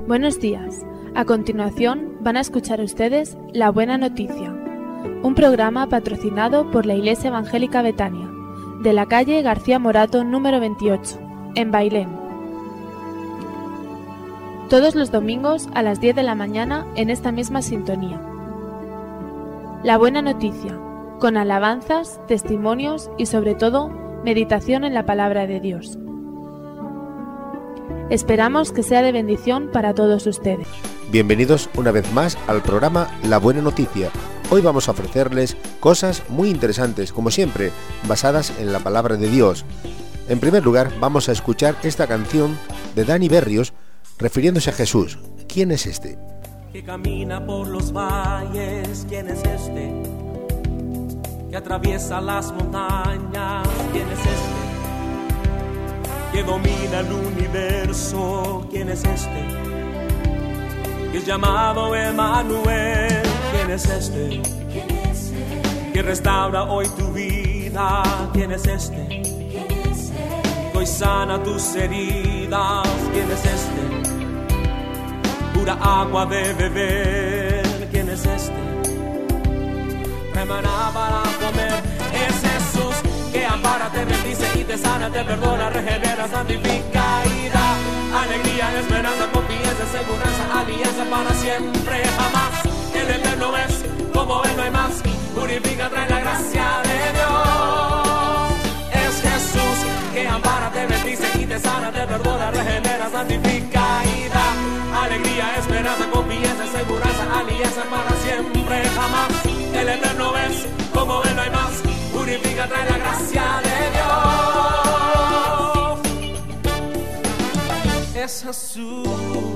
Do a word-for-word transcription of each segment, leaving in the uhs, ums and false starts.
Buenos días. A continuación van a escuchar ustedes La Buena Noticia, un programa patrocinado por la Iglesia Evangélica Betania, de la calle García Morato número veintiocho, en Bailén. Todos los domingos a las diez de la mañana en esta misma sintonía. La Buena Noticia, con alabanzas, testimonios y sobre todo, meditación en la Palabra de Dios. Esperamos que sea de bendición para todos ustedes. Bienvenidos una vez más al programa La Buena Noticia. Hoy vamos a ofrecerles cosas muy interesantes, como siempre, basadas en la Palabra de Dios. En primer lugar, vamos a escuchar esta canción de Dani Berrios, refiriéndose a Jesús. ¿Quién es este? Que camina por los valles, ¿quién es este? Que atraviesa las montañas, ¿quién es este? Que domina el universo, ¿quién es este? Que es llamado Emmanuel, ¿quién es este? Que restaura hoy tu vida, ¿quién es este? Que hoy sana tus heridas, ¿quién es este? Pura agua de beber, ¿quién es este? Remana para comer, es Jesús que ampara, te bendice y te sana, te perdona, regenera, santifica y da alegría, esperanza, confianza, seguridad, alianza para siempre, jamás. El eterno es, como Él no hay más, purifica, trae la gracia de Dios. Es Jesús que ampara, te bendice y te sana, te perdona, regenera, santifica y da alegría, esperanza, confianza, seguridad, alianza para siempre, jamás. El eterno es, como Él no hay más, purifica, trae la gracia de Dios. Es Jesús.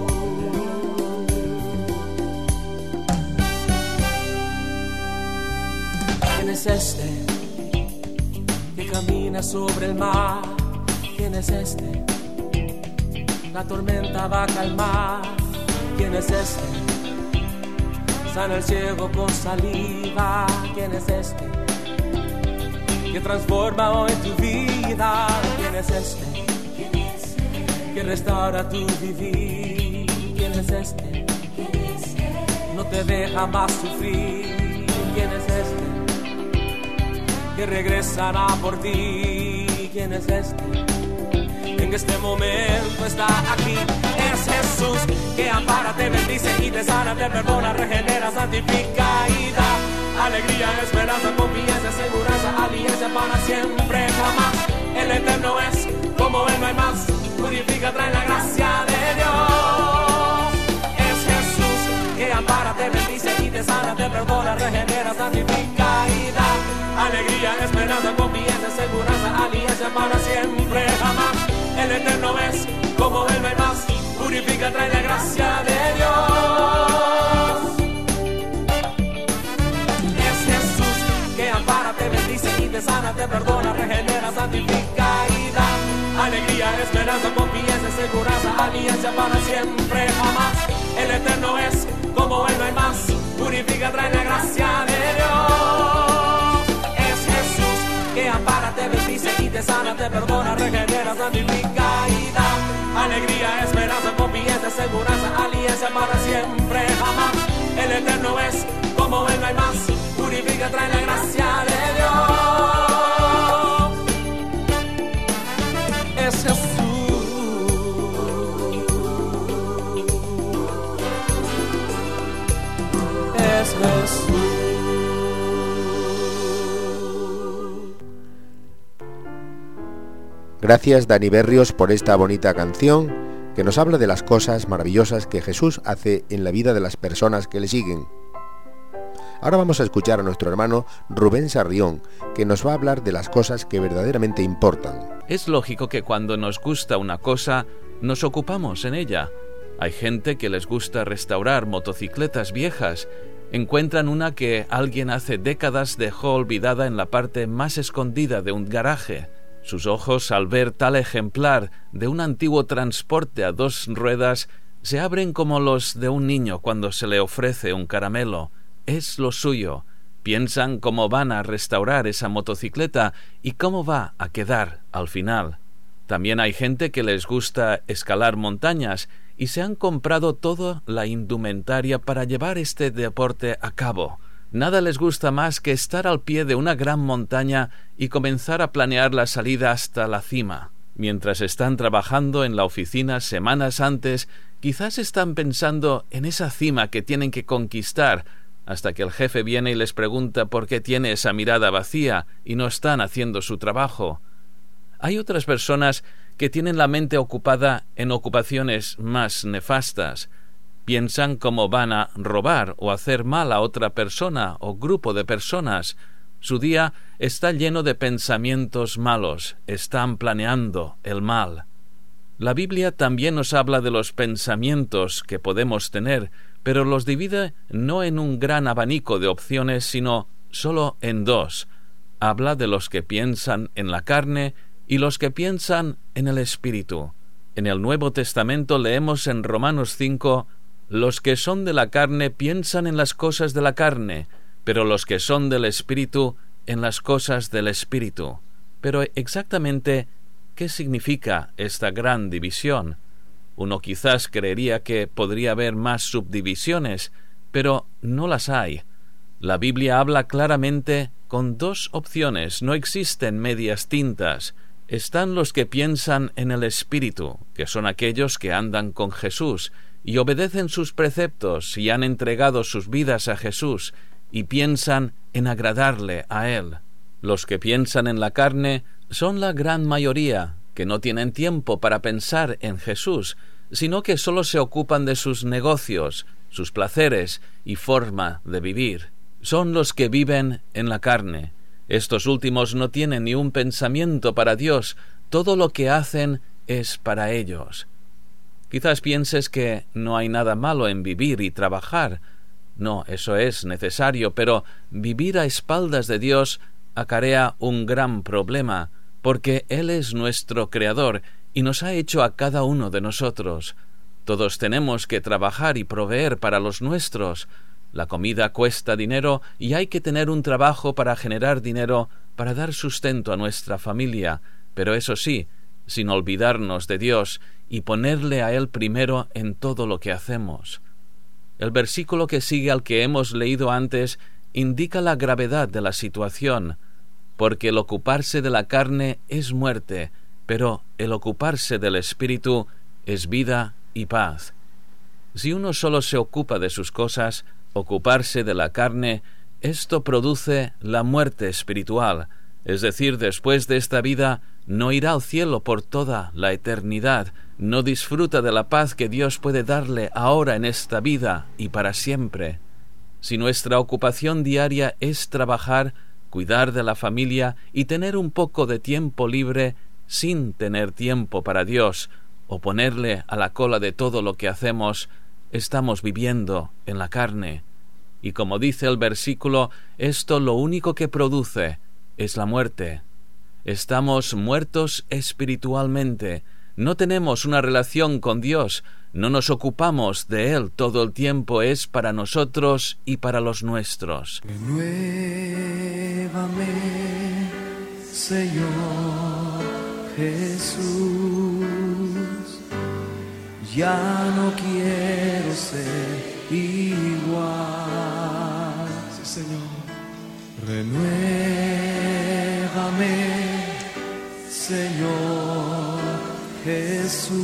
¿Quién es este que camina sobre el mar? ¿Quién es este? La tormenta va a calmar. ¿Quién es este? Sana el ciego con saliva. ¿Quién es este? Que transforma hoy tu vida. ¿Quién es este? Que restaura tu vivir. ¿Quién es este? No te deja más sufrir. ¿Quién es este? Que regresará por ti. ¿Quién es este? En este momento está aquí. Es Jesús que ampara, te bendice y te sana, te perdona, regenera, santifica y da alegría, esperanza, confianza, seguridad, alianza para siempre, jamás. El eterno es, como Él no hay más, purifica, trae la gracia de Dios. Es Jesús que ampara, te bendice y te sana, te perdona, regenera, santifica y da alegría, esperanza, confianza, seguridad, alianza para siempre, jamás. El eterno es, como Él no hay más, purifica, trae la gracia de Dios. Es Jesús que ampara, te bendice y te sana, te perdona, regenera, santifica y da alegría, esperanza, confianza, seguridad, alianza para siempre, jamás. El eterno es, como Él no hay más, purifica, trae la gracia de Dios. Es Jesús que ampara, te bendice y te sana, te perdona, regenera, santifica y da alegría, esperanza, confianza, seguridad, alianza para siempre, jamás. El eterno es, como Él no hay más, purifica, trae la gracia de Dios. Es Jesús. Es Jesús. Gracias, Dani Berrios, por esta bonita canción que nos habla de las cosas maravillosas que Jesús hace en la vida de las personas que le siguen. Ahora vamos a escuchar a nuestro hermano Rubén Sarrión, que nos va a hablar de las cosas que verdaderamente importan. Es lógico que cuando nos gusta una cosa, nos ocupamos en ella. Hay gente que les gusta restaurar motocicletas viejas. Encuentran una que alguien hace décadas dejó olvidada en la parte más escondida de un garaje. Sus ojos, al ver tal ejemplar de un antiguo transporte a dos ruedas, se abren como los de un niño cuando se le ofrece un caramelo. Es lo suyo. Piensan cómo van a restaurar esa motocicleta y cómo va a quedar al final. También hay gente que les gusta escalar montañas y se han comprado toda la indumentaria para llevar este deporte a cabo. Nada les gusta más que estar al pie de una gran montaña y comenzar a planear la salida hasta la cima. Mientras están trabajando en la oficina semanas antes, quizás están pensando en esa cima que tienen que conquistar, hasta que el jefe viene y les pregunta por qué tiene esa mirada vacía y no están haciendo su trabajo. Hay otras personas que tienen la mente ocupada en ocupaciones más nefastas. Piensan cómo van a robar o hacer mal a otra persona o grupo de personas. Su día está lleno de pensamientos malos. Están planeando el mal. La Biblia también nos habla de los pensamientos que podemos tener, pero los divide no en un gran abanico de opciones, sino solo en dos. Habla de los que piensan en la carne y los que piensan en el Espíritu. En el Nuevo Testamento leemos en Romanos cinco, los que son de la carne piensan en las cosas de la carne, pero los que son del Espíritu en las cosas del Espíritu. Pero exactamente, ¿qué significa esta gran división? Uno quizás creería que podría haber más subdivisiones, pero no las hay. La Biblia habla claramente con dos opciones, no existen medias tintas. Están los que piensan en el Espíritu, que son aquellos que andan con Jesús y obedecen sus preceptos y han entregado sus vidas a Jesús y piensan en agradarle a Él. Los que piensan en la carne son la gran mayoría, que no tienen tiempo para pensar en Jesús, sino que solo se ocupan de sus negocios, sus placeres y forma de vivir. Son los que viven en la carne. Estos últimos no tienen ni un pensamiento para Dios, todo lo que hacen es para ellos. Quizás pienses que no hay nada malo en vivir y trabajar. No, eso es necesario, pero vivir a espaldas de Dios acarrea un gran problema, porque Él es nuestro Creador y nos ha hecho a cada uno de nosotros. Todos tenemos que trabajar y proveer para los nuestros. La comida cuesta dinero y hay que tener un trabajo para generar dinero para dar sustento a nuestra familia, pero eso sí, sin olvidarnos de Dios y ponerle a Él primero en todo lo que hacemos. El versículo que sigue al que hemos leído antes indica la gravedad de la situación, porque el ocuparse de la carne es muerte, pero el ocuparse del Espíritu es vida y paz. Si uno solo se ocupa de sus cosas, ocuparse de la carne, esto produce la muerte espiritual, es decir, después de esta vida no irá al cielo por toda la eternidad, no disfruta de la paz que Dios puede darle ahora en esta vida y para siempre. Si nuestra ocupación diaria es trabajar, cuidar de la familia y tener un poco de tiempo libre sin tener tiempo para Dios o ponerle a la cola de todo lo que hacemos, estamos viviendo en la carne. Y como dice el versículo, esto lo único que produce es la muerte. Estamos muertos espiritualmente, no tenemos una relación con Dios, no nos ocupamos de Él todo el tiempo, es para nosotros y para los nuestros. Renuévame, Señor Jesús, ya no quiero ser igual. Sí, Señor. Renuévame, Señor Jesús,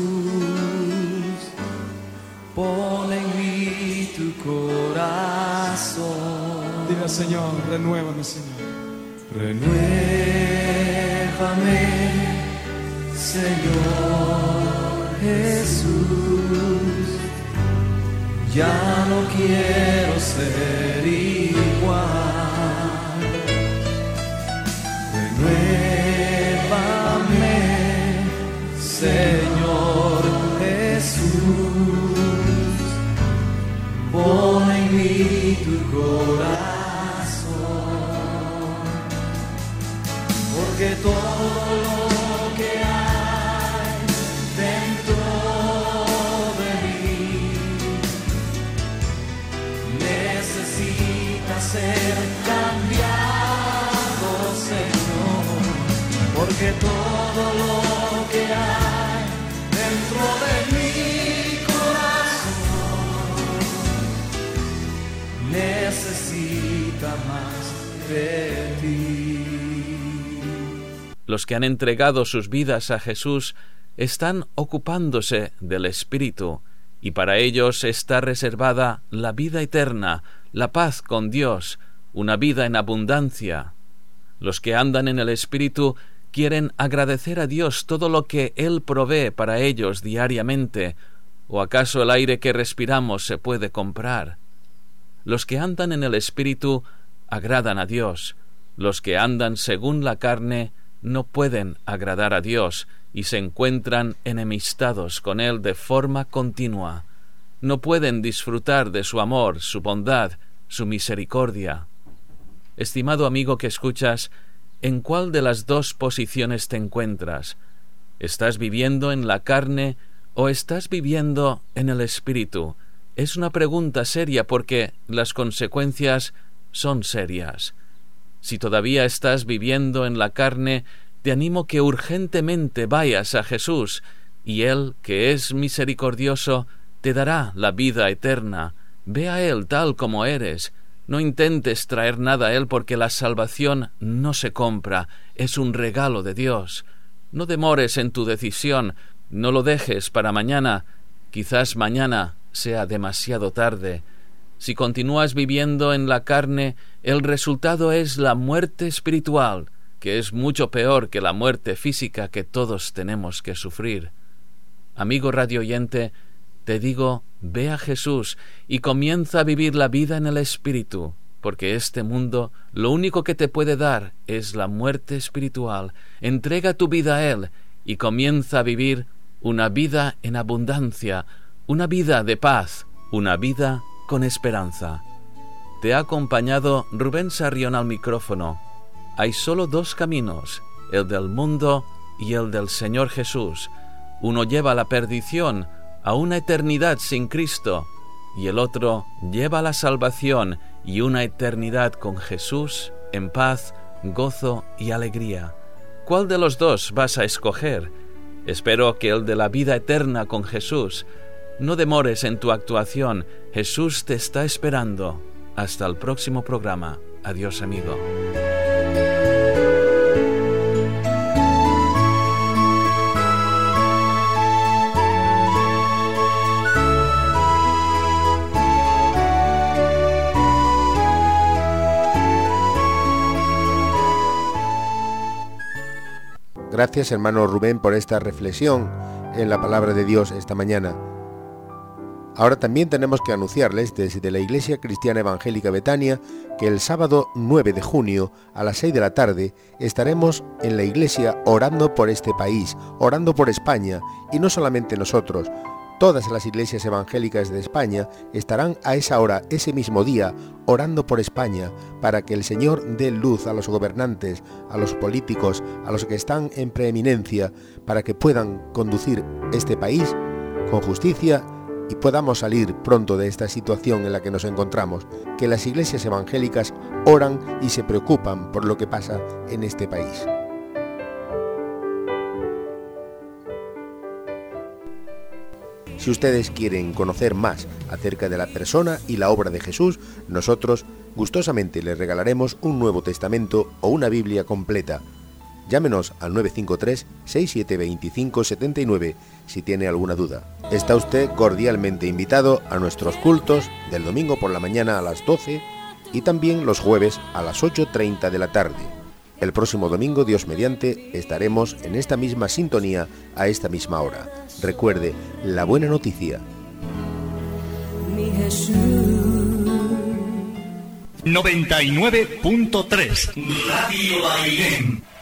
pon en mí tu corazón. Diga, Señor, renuévame, Señor. Renuévame, Señor Jesús, ya no quiero ser igual. Renuévame, Señor Jesús, pon en mí tu corazón, porque todo lo que hay dentro de mí necesita ser cambiado, Señor, porque todo lo que hay dentro de mi corazón necesita más de ti. Los que han entregado sus vidas a Jesús están ocupándose del Espíritu, y para ellos está reservada la vida eterna, la paz con Dios, una vida en abundancia. Los que andan en el Espíritu quieren agradecer a Dios todo lo que Él provee para ellos diariamente, ¿o acaso el aire que respiramos se puede comprar? Los que andan en el Espíritu agradan a Dios. Los que andan según la carne no pueden agradar a Dios y se encuentran enemistados con Él de forma continua. No pueden disfrutar de su amor, su bondad, su misericordia. Estimado amigo que escuchas, ¿en cuál de las dos posiciones te encuentras? ¿Estás viviendo en la carne o estás viviendo en el Espíritu? Es una pregunta seria porque las consecuencias son serias. Si todavía estás viviendo en la carne, te animo que urgentemente vayas a Jesús, y Él, que es misericordioso, te dará la vida eterna. Ve a Él tal como eres. No intentes traer nada a Él porque la salvación no se compra, es un regalo de Dios. No demores en tu decisión, no lo dejes para mañana. Quizás mañana sea demasiado tarde. Si continúas viviendo en la carne, el resultado es la muerte espiritual, que es mucho peor que la muerte física que todos tenemos que sufrir. Amigo radioyente, te digo, ve a Jesús y comienza a vivir la vida en el Espíritu, porque este mundo lo único que te puede dar es la muerte espiritual. Entrega tu vida a Él y comienza a vivir una vida en abundancia, una vida de paz, una vida con esperanza. Te ha acompañado Rubén Sarrión al micrófono. Hay solo dos caminos, el del mundo y el del Señor Jesús. Uno lleva a la perdición, a una eternidad sin Cristo, y el otro lleva a la salvación y una eternidad con Jesús en paz, gozo y alegría. ¿Cuál de los dos vas a escoger? Espero que el de la vida eterna con Jesús. No demores en tu actuación, Jesús te está esperando. Hasta el próximo programa. Adiós, amigo. Gracias, hermano Rubén, por esta reflexión en la palabra de Dios esta mañana. Ahora también tenemos que anunciarles desde la Iglesia Cristiana Evangélica Betania que el sábado nueve de junio a las seis de la tarde estaremos en la iglesia orando por este país, orando por España, y no solamente nosotros. Todas las iglesias evangélicas de España estarán a esa hora, ese mismo día, orando por España, para que el Señor dé luz a los gobernantes, a los políticos, a los que están en preeminencia, para que puedan conducir este país con justicia y podamos salir pronto de esta situación en la que nos encontramos, que las iglesias evangélicas oran y se preocupan por lo que pasa en este país. Si ustedes quieren conocer más acerca de la persona y la obra de Jesús, nosotros gustosamente les regalaremos un Nuevo Testamento o una Biblia completa. Llámenos al nueve cinco tres, seis siete dos cinco, siete nueve si tiene alguna duda. Está usted cordialmente invitado a nuestros cultos del domingo por la mañana a las doce y también los jueves a las ocho treinta de la tarde. El próximo domingo, Dios mediante, estaremos en esta misma sintonía a esta misma hora. Recuerde, la buena noticia. Mi Jesús. noventa y nueve punto tres Radio Bailén.